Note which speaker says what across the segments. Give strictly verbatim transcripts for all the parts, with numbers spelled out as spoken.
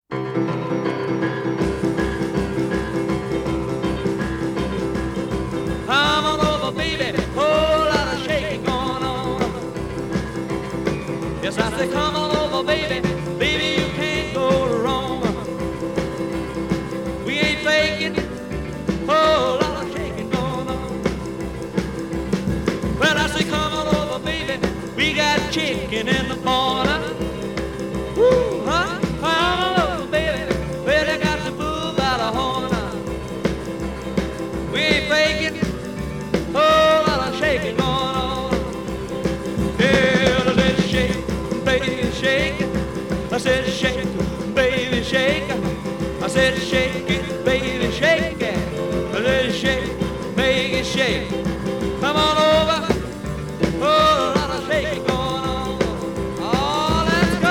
Speaker 1: Come on over, baby, whole lot of shaking going on. Yes, I say come on over, baby, baby, you can't go wrong. We ain't faking, whole lot of shaking going on. Well, I say come on over, baby, we got chicken in the corner. Woo, huh? Come on over, baby, well, they got the bull by the horn. We ain't faking, whole lot of shaking going on. Yeah, let's shake, baby, shake it. I said shake it, baby, shake it. I said shake it, baby, shake it. Let's shake, baby, shake it. Come on over, whole lot of shaking going on. Oh, let's go.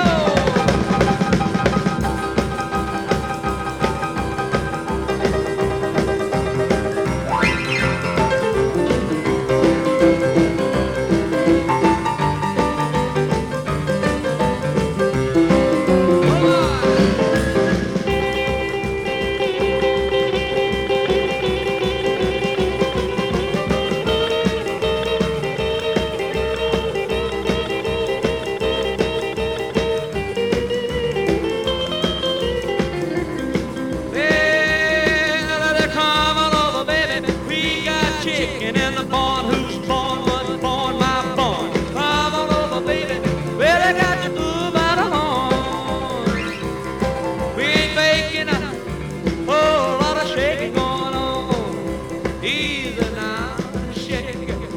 Speaker 1: Chicken in the barn, who's born was born, my born. Come on over, baby, well, I got you through by the horn. We ain't faking a whole lot of shaking going on. Easy now, shake it.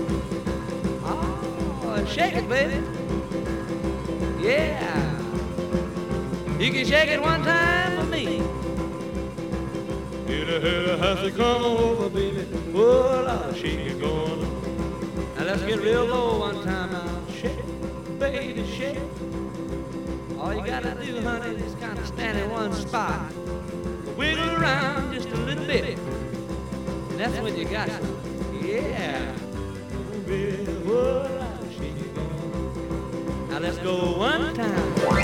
Speaker 1: Oh, shake it, baby. Yeah. You can shake it one time for me. It has to come over, baby. Oh, a lot of shaking going on. Now let's get real low one time now. Shake, baby, shake. All you gotta do, honey, is kind of stand in one spot. Wiggle around just a little bit. And that's when you got it. Yeah. Baby, oh, a lot of shaking going on. Now let's go one time.